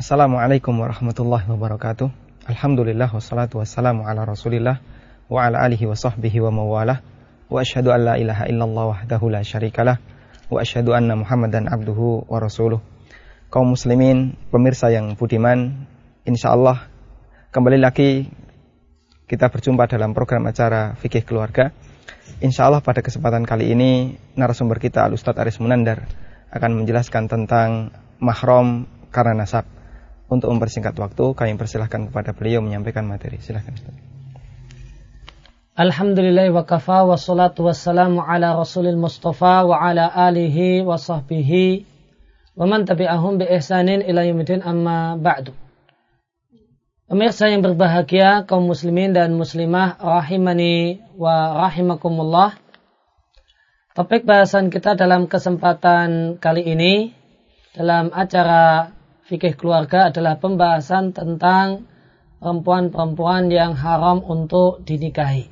Assalamualaikum warahmatullahi wabarakatuh. Alhamdulillah wassalatu wassalamu ala Rasulillah wa ala alihi wa sahbihi wa mawalah. Wa asyhadu an la ilaha illallah wahdahu la syarikalah wa asyhadu anna Muhammadan abduhu wa rasuluh. Kaum muslimin, pemirsa yang budiman, insyaallah kembali lagi kita berjumpa dalam program acara Fikih Keluarga. Insyaallah pada kesempatan kali ini narasumber kita Al-Ustaz Aris Munandar akan menjelaskan tentang mahram karena nasab. Untuk mempersingkat waktu, kami persilahkan kepada beliau menyampaikan materi. Silakan. Alhamdulillah wa kafa wa salatu wassalamu ala rasulil mustafa wa ala alihi wa sahbihi wa man tabi'ahum bi ihsanin ila yaumil amma ba'du. Pemirsa yang berbahagia, kaum muslimin dan muslimah rahimani wa rahimakumullah. Topik bahasan kita dalam kesempatan kali ini dalam acara Fikih Keluarga adalah pembahasan tentang perempuan-perempuan yang haram untuk dinikahi.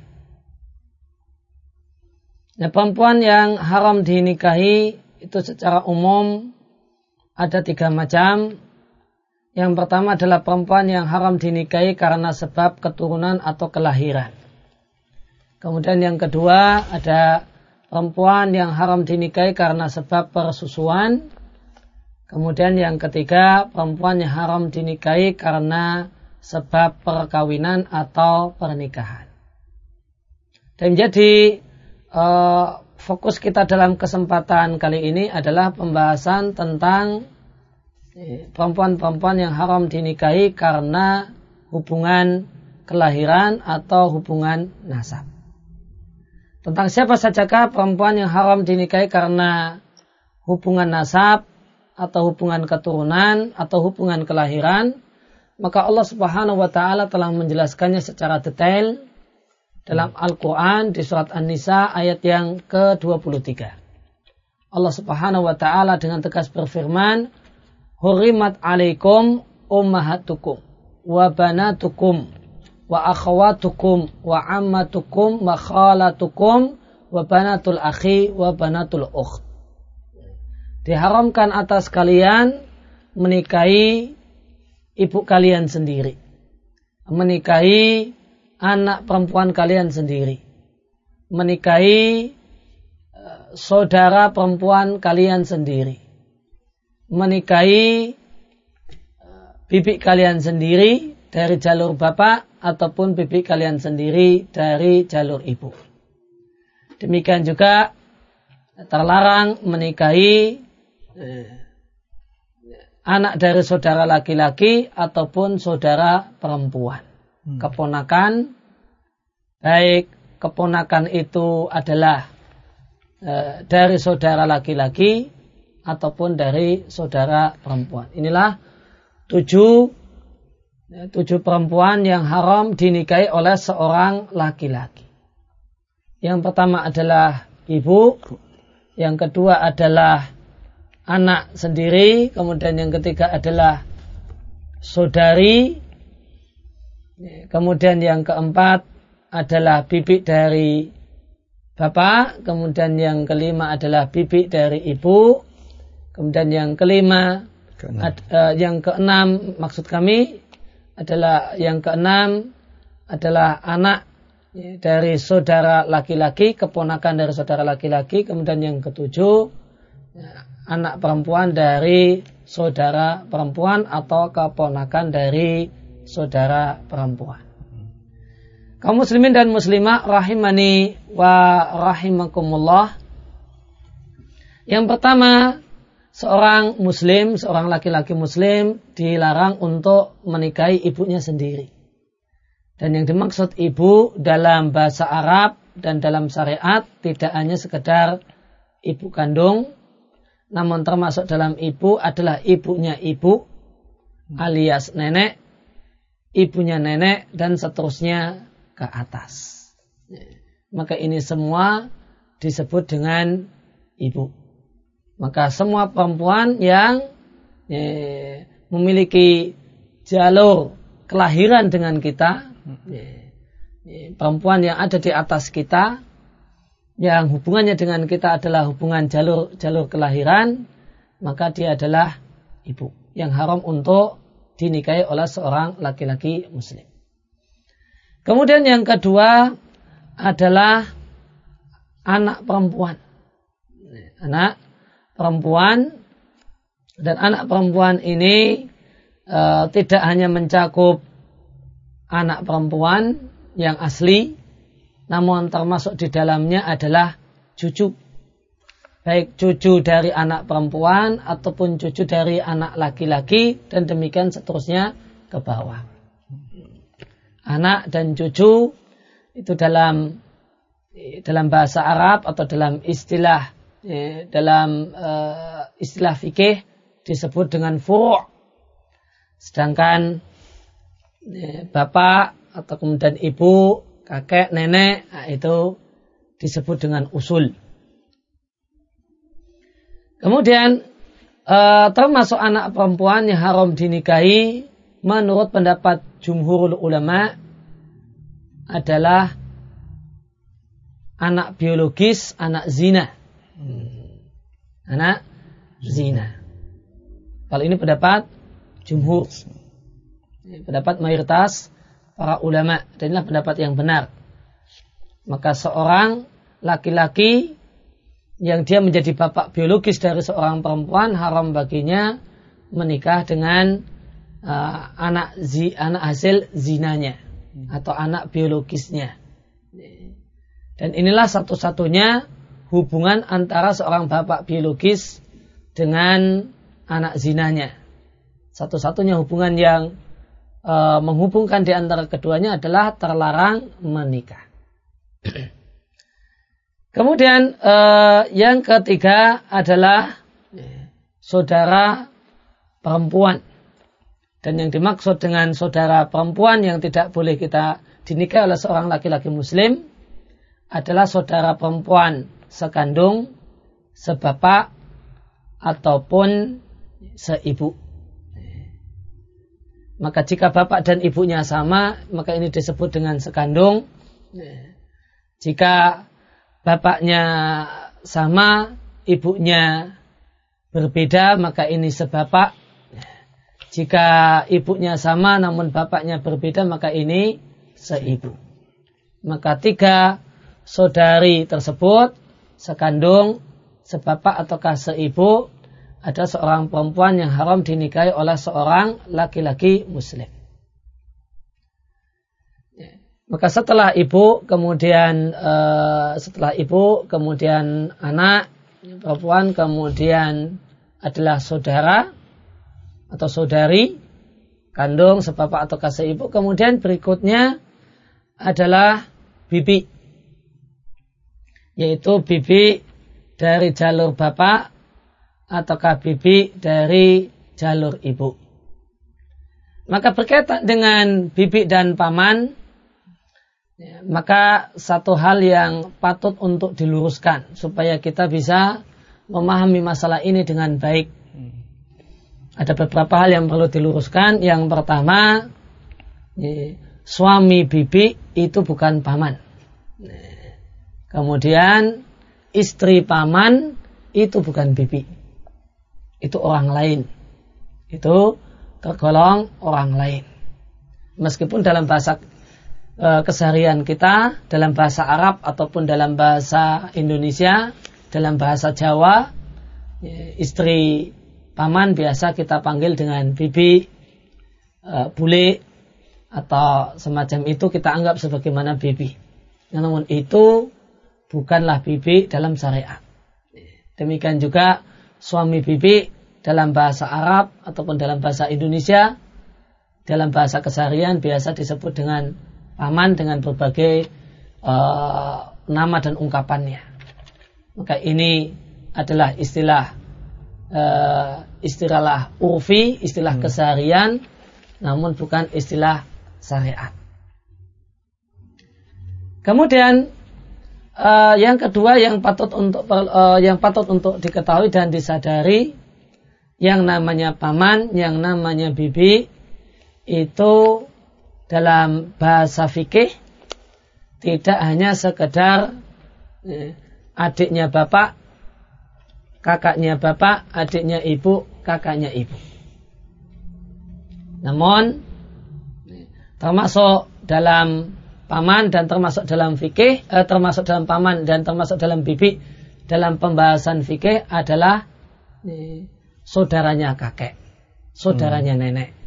Nah, perempuan yang haram dinikahi itu secara umum ada 3 macam. Yang pertama adalah perempuan yang haram dinikahi karena sebab keturunan atau kelahiran. Kemudian yang kedua ada perempuan yang haram dinikahi karena sebab persusuan. Kemudian yang ketiga, perempuan yang haram dinikahi karena sebab perkawinan atau pernikahan. Dan jadi fokus kita dalam kesempatan kali ini adalah pembahasan tentang perempuan-perempuan yang haram dinikahi karena hubungan kelahiran atau hubungan nasab. Tentang siapa sajakah perempuan yang haram dinikahi karena hubungan nasab atau hubungan keturunan atau hubungan kelahiran, maka Allah Subhanahu wa taala telah menjelaskannya secara detail dalam Al-Qur'an di surat An-Nisa ayat yang ke-23. Allah Subhanahu wa taala dengan tegas berfirman, "Hurimat 'alaikum ummahatukum wa banatukum wa akhawatukum wa ammatukum wa khalatukum wa banatul akhi wa banatul ukht." Diharamkan atas kalian menikahi ibu kalian sendiri, menikahi anak perempuan kalian sendiri, menikahi saudara perempuan kalian sendiri, menikahi bibi kalian sendiri dari jalur bapak ataupun bibi kalian sendiri dari jalur ibu. Demikian juga terlarang menikahi anak dari saudara laki-laki ataupun saudara perempuan. Keponakan, baik keponakan itu adalah dari saudara laki-laki ataupun dari saudara perempuan. Inilah 7 perempuan yang haram dinikahi oleh seorang laki-laki. Yang pertama adalah ibu, yang kedua adalah anak sendiri, kemudian yang ketiga adalah saudari, kemudian yang keempat adalah bibi dari bapak, kemudian yang kelima adalah bibi dari ibu, kemudian yang kelima, yang keenam maksud kami adalah yang keenam adalah anak dari saudara laki-laki, keponakan dari saudara laki-laki, kemudian yang ketujuh anak perempuan dari saudara perempuan atau keponakan dari saudara perempuan. Kaum muslimin dan muslimah rahimani wa rahimakumullah. Yang pertama, seorang muslim, seorang laki-laki muslim dilarang untuk menikahi ibunya sendiri. Dan yang dimaksud ibu dalam bahasa Arab dan dalam syariat tidak hanya sekedar ibu kandung, namun termasuk dalam ibu adalah ibunya ibu alias nenek, ibunya nenek, dan seterusnya ke atas. Maka ini semua disebut dengan ibu. Maka semua perempuan yang memiliki jalur kelahiran dengan kita, perempuan yang ada di atas kita, yang hubungannya dengan kita adalah hubungan jalur kelahiran, maka dia adalah ibu yang haram untuk dinikahi oleh seorang laki-laki muslim. Kemudian yang kedua adalah anak perempuan. Anak perempuan, dan anak perempuan ini tidak hanya mencakup anak perempuan yang asli, namun termasuk di dalamnya adalah cucu. Baik cucu dari anak perempuan ataupun cucu dari anak laki-laki, dan demikian seterusnya ke bawah. Anak dan cucu itu dalam bahasa Arab atau dalam istilah fikih disebut dengan furu'. Sedangkan bapak atau kemudian ibu, kakek, nenek, itu disebut dengan usul. Kemudian termasuk anak perempuan yang haram dinikahi menurut pendapat jumhurul ulama adalah anak biologis, anak zina. Anak zina. Kalau ini pendapat jumhur, pendapat mayoritas para ulama, dan inilah pendapat yang benar. Maka seorang laki-laki yang dia menjadi bapak biologis dari seorang perempuan, haram baginya menikah dengan anak hasil zinanya atau anak biologisnya. Dan inilah satu-satunya hubungan antara seorang bapak biologis dengan anak zinanya. Satu-satunya hubungan yang menghubungkan di antara keduanya adalah terlarang menikah. Kemudian yang ketiga adalah saudara perempuan. Dan yang dimaksud dengan saudara perempuan yang tidak boleh kita dinikahi oleh seorang laki-laki muslim adalah saudara perempuan sekandung, sebapak, ataupun seibu. Maka jika bapak dan ibunya sama, maka ini disebut dengan sekandung. Jika bapaknya sama, ibunya berbeda, maka ini sebapak. Jika ibunya sama namun bapaknya berbeda, maka ini seibu. Maka tiga saudari tersebut, sekandung, sebapak ataukah seibu, ada seorang perempuan yang haram dinikahi oleh seorang laki-laki muslim. Maka setelah ibu, kemudian anak perempuan, kemudian adalah saudara atau saudari, kandung, sebapak atau seibu. Kemudian berikutnya adalah bibi, yaitu bibi dari jalur bapak ataukah bibi dari jalur ibu. Maka berkaitan dengan bibi dan paman, maka satu hal yang patut untuk diluruskan supaya kita bisa memahami masalah ini dengan baik. Ada beberapa hal yang perlu diluruskan. Yang pertama, suami bibi itu bukan paman. Kemudian istri paman itu bukan bibi. Itu orang lain. Itu tergolong orang lain. Meskipun dalam bahasa keseharian kita, dalam bahasa Arab ataupun dalam bahasa Indonesia, dalam bahasa Jawa, istri paman biasa kita panggil dengan bibi, bule, atau semacam itu kita anggap sebagaimana bibi. Namun itu bukanlah bibi dalam syariat. Demikian juga suami bibi dalam bahasa Arab ataupun dalam bahasa Indonesia, dalam bahasa keseharian biasa disebut dengan paman dengan berbagai nama dan ungkapannya. Maka ini adalah istilah urfi, istilah keseharian, namun bukan istilah syariat. Kemudian yang kedua yang patut untuk diketahui dan disadari, yang namanya paman, yang namanya bibi itu dalam bahasa fikih tidak hanya sekedar adiknya bapak, kakaknya bapak, adiknya ibu, kakaknya ibu. Namun termasuk dalam paman dan termasuk dalam fikih, termasuk dalam paman dan termasuk dalam bibi dalam pembahasan fikih adalah saudaranya kakek, saudaranya nenek.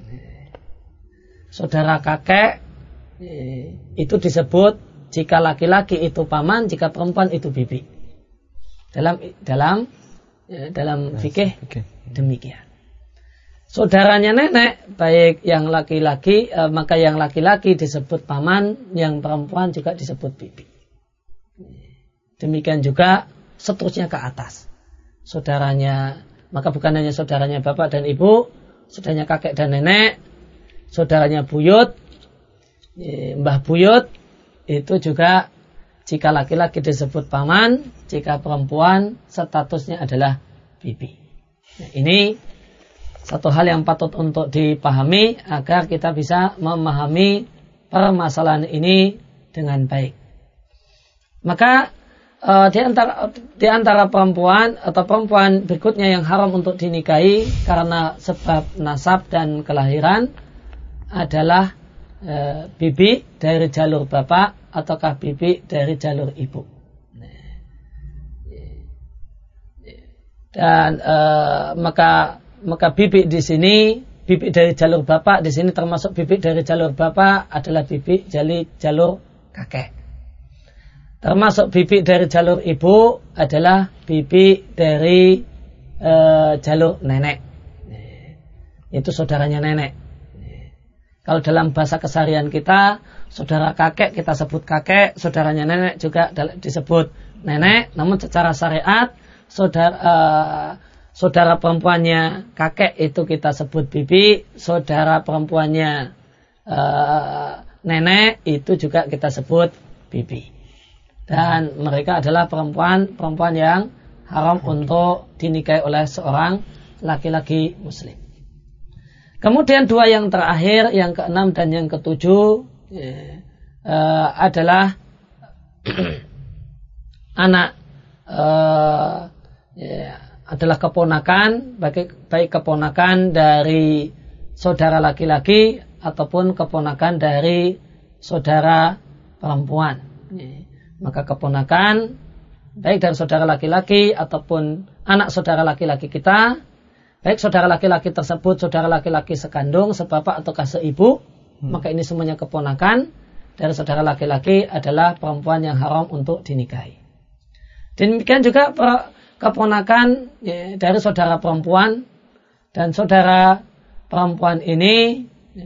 Saudara kakek itu disebut jika laki-laki itu paman, jika perempuan itu bibi. Dalam fikih demikian. Saudaranya nenek, baik yang laki-laki, maka yang laki-laki disebut paman, yang perempuan juga disebut bibi. Demikian juga seterusnya ke atas. Saudaranya, maka bukan hanya saudaranya bapak dan ibu, saudaranya kakek dan nenek, saudaranya buyut, mbah buyut, itu juga jika laki-laki disebut paman, jika perempuan statusnya adalah bibi. Nah, ini satu hal yang patut untuk dipahami agar kita bisa memahami permasalahan ini dengan baik. Maka di antara perempuan atau perempuan berikutnya yang haram untuk dinikahi karena sebab nasab dan kelahiran adalah bibi dari jalur bapak ataukah bibi dari jalur ibu. Dan maka bibi di sini, bibi dari jalur bapak di sini termasuk bibi dari jalur bapak adalah bibi dari jalur kakek. Termasuk bibi dari jalur ibu adalah bibi dari jalur nenek. Itu saudaranya nenek. Kalau dalam bahasa keseharian kita, saudara kakek kita sebut kakek, saudaranya nenek juga disebut nenek. Namun secara syariat, saudara perempuannya kakek itu kita sebut bibi, saudara perempuannya nenek itu juga kita sebut bibi. Dan mereka adalah perempuan yang haram untuk dinikahi oleh seorang laki-laki muslim. Kemudian dua yang terakhir, yang keenam dan yang ketujuh adalah anak, adalah keponakan, baik keponakan dari saudara laki-laki ataupun keponakan dari saudara perempuan. Maka keponakan baik dari saudara laki-laki ataupun anak saudara laki-laki kita, baik saudara laki-laki tersebut saudara laki-laki sekandung, sebapak ataukah seibu, maka ini semuanya keponakan dari saudara laki-laki adalah perempuan yang haram untuk dinikahi. Demikian juga keponakan dari saudara perempuan, dan saudara perempuan ini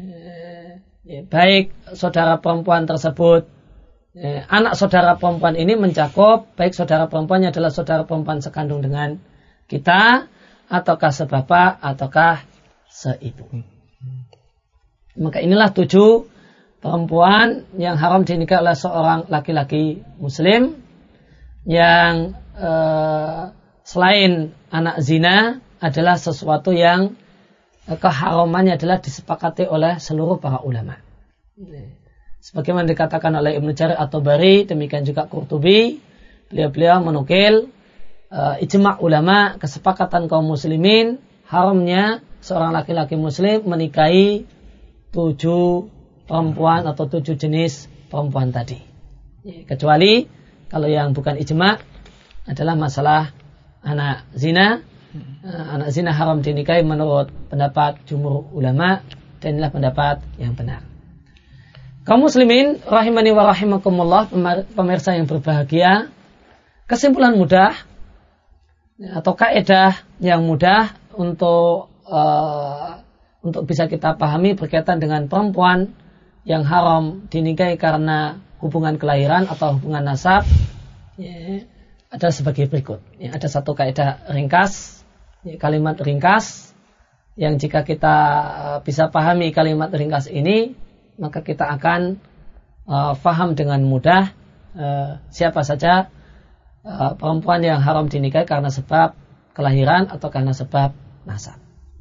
baik saudara perempuan tersebut, anak saudara perempuan ini mencakup baik saudara perempuannya adalah saudara perempuan sekandung dengan kita, ataukah sebapak, ataukah seibu. Maka inilah 7 perempuan yang haram dinikahi oleh seorang laki-laki muslim, yang selain anak zina adalah sesuatu yang keharamannya adalah disepakati oleh seluruh para ulama. Sebagaimana dikatakan oleh Ibnu Jarir At-Tabari, demikian juga Qurtubi, beliau menukil ijma' ulama, kesepakatan kaum muslimin haramnya seorang laki-laki muslim menikahi 7 perempuan atau 7 jenis perempuan tadi. Kecuali kalau yang bukan ijma' adalah masalah anak zina. Anak zina haram dinikahi menurut pendapat jumhur ulama, dan inilah pendapat yang benar. Kaum muslimin rahimani wa rahimakumullah, pemirsa yang berbahagia, kesimpulan mudah atau kaidah yang mudah untuk bisa kita pahami berkaitan dengan perempuan yang haram dinikahi karena hubungan kelahiran atau hubungan nasab adalah sebagai berikut. Ada satu kaidah ringkas, kalimat ringkas, yang jika kita bisa pahami kalimat ringkas ini, maka kita akan paham dengan mudah siapa saja perempuan yang haram dinikahi karena sebab kelahiran atau karena sebab nasab.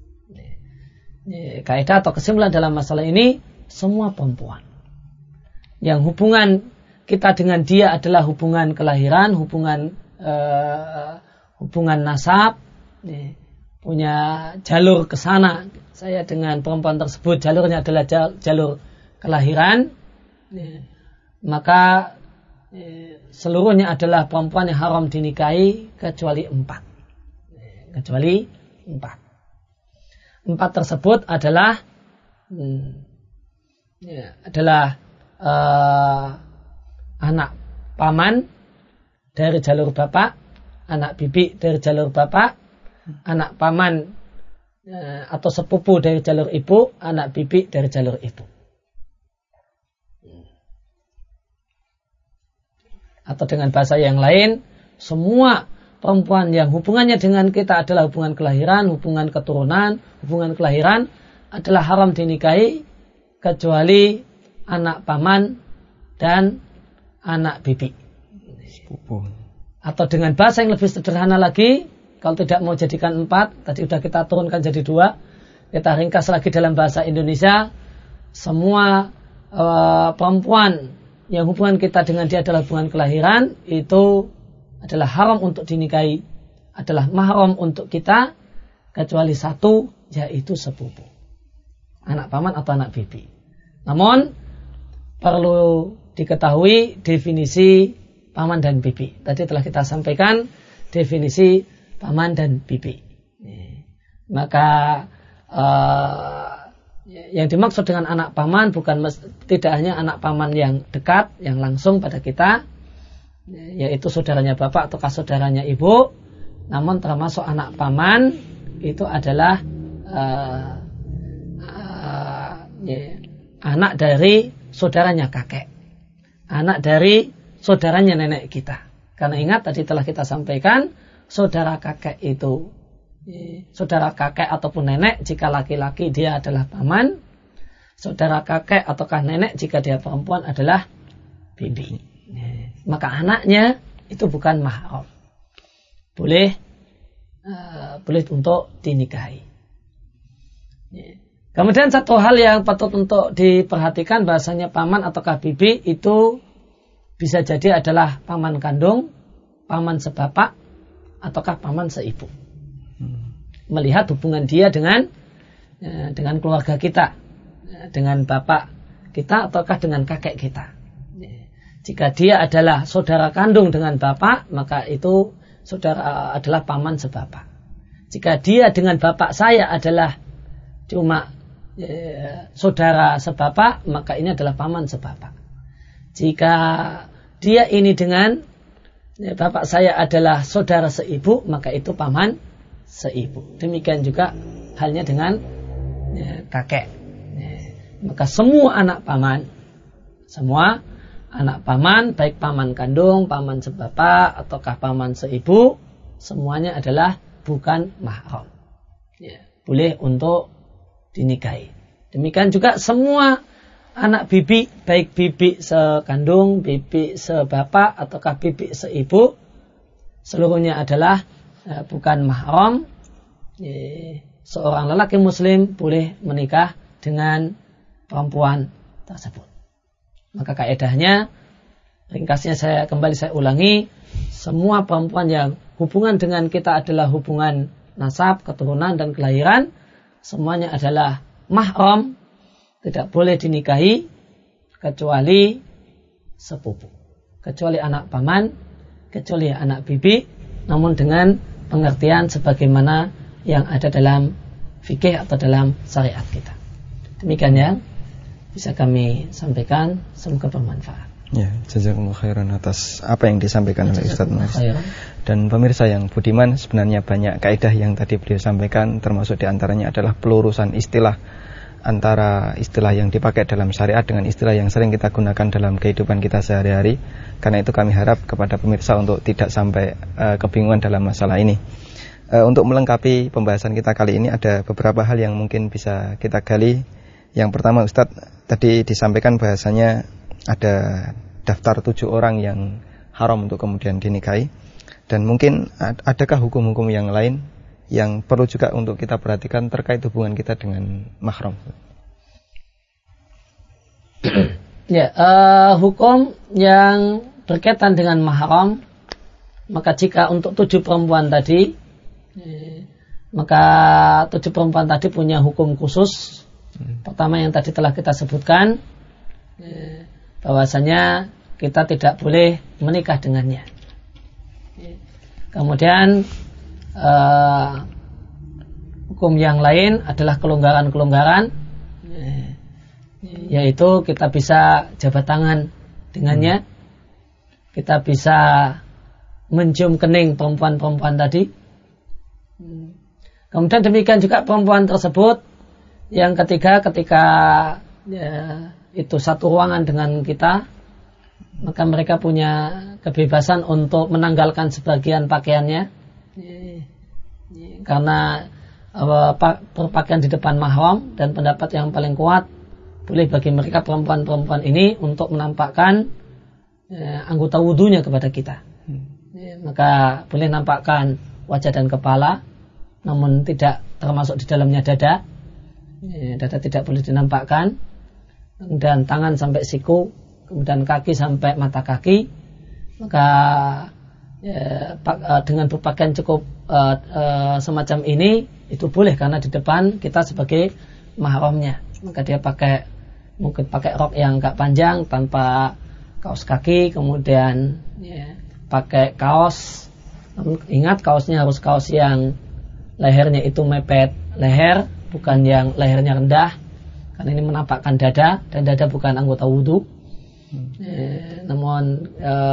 Kaidah atau kesimpulan dalam masalah ini, semua perempuan yang hubungan kita dengan dia adalah hubungan kelahiran, hubungan nasab, punya jalur ke sana saya dengan perempuan tersebut jalurnya adalah jalur kelahiran, maka seluruhnya adalah perempuan yang haram dinikahi kecuali 4. Kecuali 4. 4 tersebut adalah anak paman dari jalur bapak, anak bibi dari jalur bapak, anak paman atau sepupu dari jalur ibu, anak bibi dari jalur ibu. Atau dengan bahasa yang lain, semua perempuan yang hubungannya dengan kita adalah hubungan kelahiran, hubungan keturunan, hubungan kelahiran adalah haram dinikahi kecuali anak paman dan anak bibi. Atau dengan bahasa yang lebih sederhana lagi, kalau tidak mau jadikan 4, tadi sudah kita turunkan jadi 2, kita ringkas lagi dalam bahasa Indonesia, semua perempuan yang hubungan kita dengan dia adalah hubungan kelahiran, itu adalah haram untuk dinikahi, adalah mahram untuk kita, kecuali 1, yaitu sepupu, anak paman atau anak bibi. Namun perlu diketahui definisi paman dan bibi. Tadi telah kita sampaikan definisi paman dan bibi. Maka yang dimaksud dengan anak paman tidak hanya anak paman yang dekat, yang langsung pada kita, yaitu saudaranya bapak atau saudaranya ibu, namun termasuk anak paman itu adalah anak dari saudaranya kakek, anak dari saudaranya nenek kita. Karena ingat tadi telah kita sampaikan, saudara kakek itu, saudara kakek ataupun nenek jika laki-laki dia adalah paman, saudara kakek ataukah nenek jika dia perempuan adalah bibi. Maka anaknya itu bukan mahram, boleh untuk dinikahi. Kemudian satu hal yang patut untuk diperhatikan, bahasanya paman ataukah bibi itu bisa jadi adalah paman kandung, paman sebapak, ataukah paman seibu. Melihat hubungan dia dengan keluarga kita, dengan bapak kita ataukah dengan kakek kita. Jika dia adalah saudara kandung dengan bapak, maka itu saudara adalah paman sebapak. Jika dia dengan bapak saya adalah cuma saudara sebapak, maka ini adalah paman sebapak. Jika dia ini dengan bapak saya adalah saudara seibu, maka itu paman seibu. Demikian juga halnya dengan kakek. Maka semua anak paman, baik paman kandung, paman sebapak, ataukah paman seibu, semuanya adalah bukan mahram. Boleh untuk dinikahi. Demikian juga semua anak bibi, baik bibi sekandung, bibi sebapak, ataukah bibi seibu, seluruhnya adalah bukan mahram. Seorang lelaki muslim boleh menikah dengan perempuan tersebut. Maka kaedahnya, ringkasnya saya ulangi, semua perempuan yang hubungan dengan kita adalah hubungan nasab, keturunan dan kelahiran, semuanya adalah mahram, tidak boleh dinikahi kecuali sepupu, kecuali anak paman, kecuali anak bibi, namun dengan pengertian sebagaimana yang ada dalam fikih atau dalam syariat kita. Demikian yang bisa kami sampaikan, semoga bermanfaat. Ya, jazakumullah khairan atas apa yang disampaikan oleh Ustaz Mas. Dan pemirsa yang budiman, sebenarnya banyak kaidah yang tadi beliau sampaikan, termasuk diantaranya adalah pelurusan istilah antara istilah yang dipakai dalam syariat dengan istilah yang sering kita gunakan dalam kehidupan kita sehari-hari. Karena itu kami harap kepada pemirsa untuk tidak sampai kebingungan dalam masalah ini. Untuk melengkapi pembahasan kita kali ini ada beberapa hal yang mungkin bisa kita gali. Yang pertama, Ustadz tadi disampaikan bahasanya ada daftar 7 orang yang haram untuk kemudian dinikahi. Dan mungkin adakah hukum-hukum yang lain yang perlu juga untuk kita perhatikan terkait hubungan kita dengan mahram? Ya, hukum yang berkaitan dengan mahram, maka jika untuk 7 perempuan tadi, Maka 7 perempuan tadi punya hukum khusus. Pertama yang tadi telah kita sebutkan, bahwasanya kita tidak boleh menikah dengannya. Kemudian hukum yang lain adalah kelonggaran-kelonggaran, yaitu kita bisa jabat tangan dengannya, kita bisa mencium kening perempuan-perempuan tadi. Kemudian demikian juga perempuan tersebut yang ketiga, ketika itu satu ruangan dengan kita, maka mereka punya kebebasan untuk menanggalkan sebagian pakaiannya, karena berpakaian di depan mahram, dan pendapat yang paling kuat, boleh bagi mereka perempuan-perempuan ini untuk menampakkan anggota wudunya kepada kita. Maka boleh nampakkan wajah dan kepala, namun tidak termasuk di dalamnya dada. Dada tidak boleh dinampakkan, dan tangan sampai siku, kemudian kaki sampai mata kaki. Maka dengan berpakaian cukup semacam ini, itu boleh karena di depan kita sebagai mahramnya. Maka dia mungkin pakai rok yang agak panjang tanpa kaos kaki, kemudian pakai kaos. Ingat, kaosnya harus kaos yang lehernya itu mepet leher, bukan yang lehernya rendah, karena ini menampakkan dada, dan dada bukan anggota wudu. Namun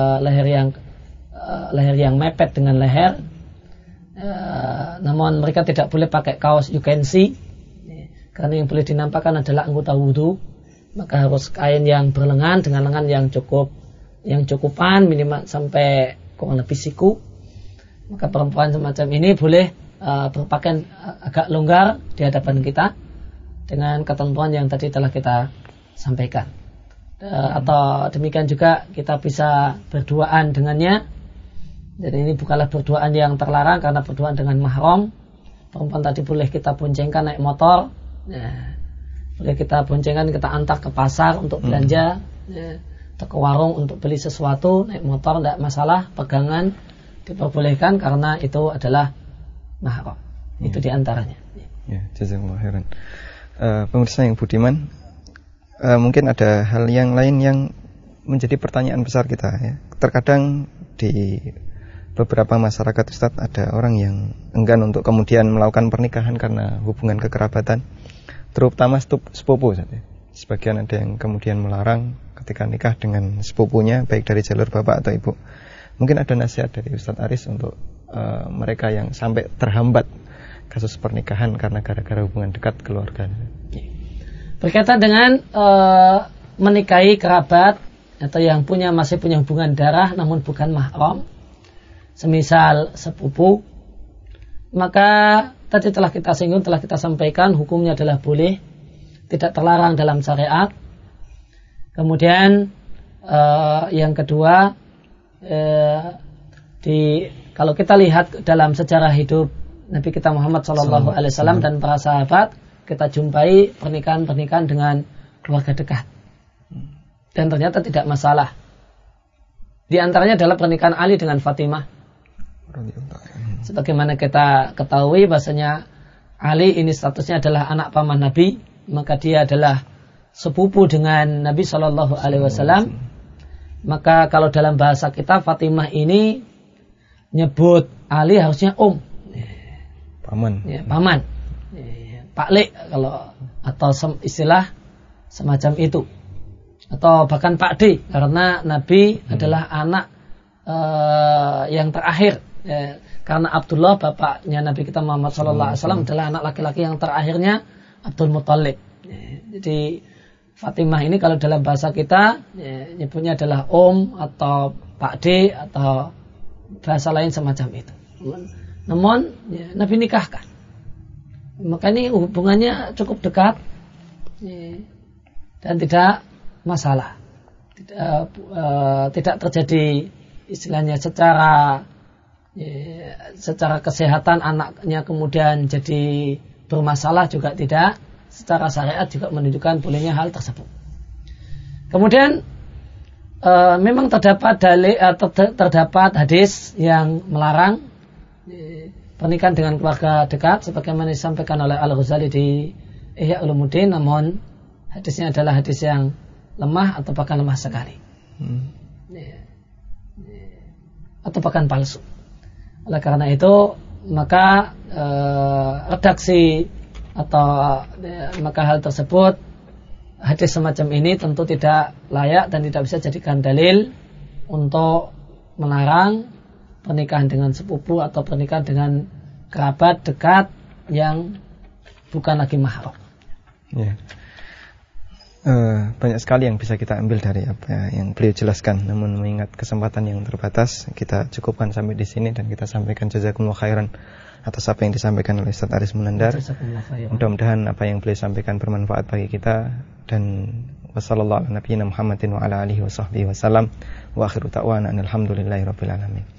leher yang mepet dengan leher. Namun mereka tidak boleh pakai kaos you can see, karena yang boleh dinampakkan adalah anggota wudu. Maka harus kain yang berlengan dengan lengan yang cukupan, minimal sampai kurang lebih siku. Maka perempuan semacam ini boleh berpakaian agak longgar di hadapan kita dengan ketentuan yang tadi telah kita sampaikan. Atau demikian juga kita bisa berduaan dengannya. Jadi ini bukanlah berduaan yang terlarang, karena berduaan dengan mahram. Perempuan tadi boleh kita boncengkan naik motor, boleh kita boncengkan, kita antar ke pasar untuk belanja, atau ke warung untuk beli sesuatu, naik motor tidak masalah, pegangan diperbolehkan karena itu adalah mahram. Itu diantaranya. Ya, jazakallahu khairan. Pemirsa yang budiman, mungkin ada hal yang lain yang menjadi pertanyaan besar kita, ya. Terkadang di beberapa masyarakat, Ustaz, ada orang yang enggan untuk kemudian melakukan pernikahan karena hubungan kekerabatan, terutama sepupu, Ustaz, ya. Sebagian ada yang kemudian melarang ketika nikah dengan sepupunya, baik dari jalur bapak atau ibu. Mungkin ada nasihat dari Ustaz Aris untuk mereka yang sampai terhambat kasus pernikahan karena gara-gara hubungan dekat keluarga. Berkaitan dengan menikahi kerabat atau yang masih punya hubungan darah namun bukan mahram, semisal sepupu, maka tadi telah kita singgung, telah kita sampaikan, hukumnya adalah boleh, tidak terlarang dalam syariat. Kemudian yang kedua, kalau kita lihat dalam sejarah hidup Nabi kita Muhammad SAW dan para sahabat, kita jumpai pernikahan-pernikahan dengan keluarga dekat, dan ternyata tidak masalah. Di antaranya adalah pernikahan Ali dengan Fatimah. Sebagaimana kita ketahui bahasanya Ali ini statusnya adalah anak paman Nabi, maka dia adalah sepupu dengan Nabi SAW. Maka kalau dalam bahasa kita, Fatimah ini nyebut Ali harusnya paman, ya, paman, Pak Lek kalau, atau istilah semacam itu, atau bahkan Pak D, karena Nabi adalah anak yang terakhir, ya, karena Abdullah bapaknya Nabi kita Muhammad SAW adalah anak laki-laki yang terakhirnya Abdul Muttalib. Jadi Fatimah ini kalau dalam bahasa kita, ya, nyebutnya adalah atau Pak D atau bahasa lain semacam itu. Namun ya, Nabi nikahkan, maka ini hubungannya cukup dekat, ya, dan tidak masalah, tidak terjadi istilahnya secara kesehatan anaknya kemudian jadi bermasalah, juga tidak. Secara syariat juga menunjukkan bolehnya hal tersebut. Kemudian memang terdapat dalil atau terdapat hadis yang melarang pernikahan dengan keluarga dekat sebagaimana disampaikan oleh Al-Ghazali di Ihya Ulumuddin, namun hadisnya adalah hadis yang lemah atau bahkan lemah sekali. Atau bahkan palsu. Oleh karena itu maka redaksi atau maka hal tersebut, hadis semacam ini tentu tidak layak dan tidak bisa jadikan dalil untuk melarang pernikahan dengan sepupu atau pernikahan dengan kerabat dekat yang bukan lagi mahram. Ya. Banyak sekali yang bisa kita ambil dari apa yang beliau jelaskan. Namun mengingat kesempatan yang terbatas, kita cukupkan sampai di sini dan kita sampaikan jazakumullah khairan atas apa yang disampaikan oleh Ustaz Aris Munandar. Mudah-mudahan apa yang beliau sampaikan bermanfaat bagi kita. Dan wassallallahu ala nabiyyina Muhammadin wa ala alihi wa sahbihi wasallam wa akhiru ta'wana alhamdulillahi rabbil alamin.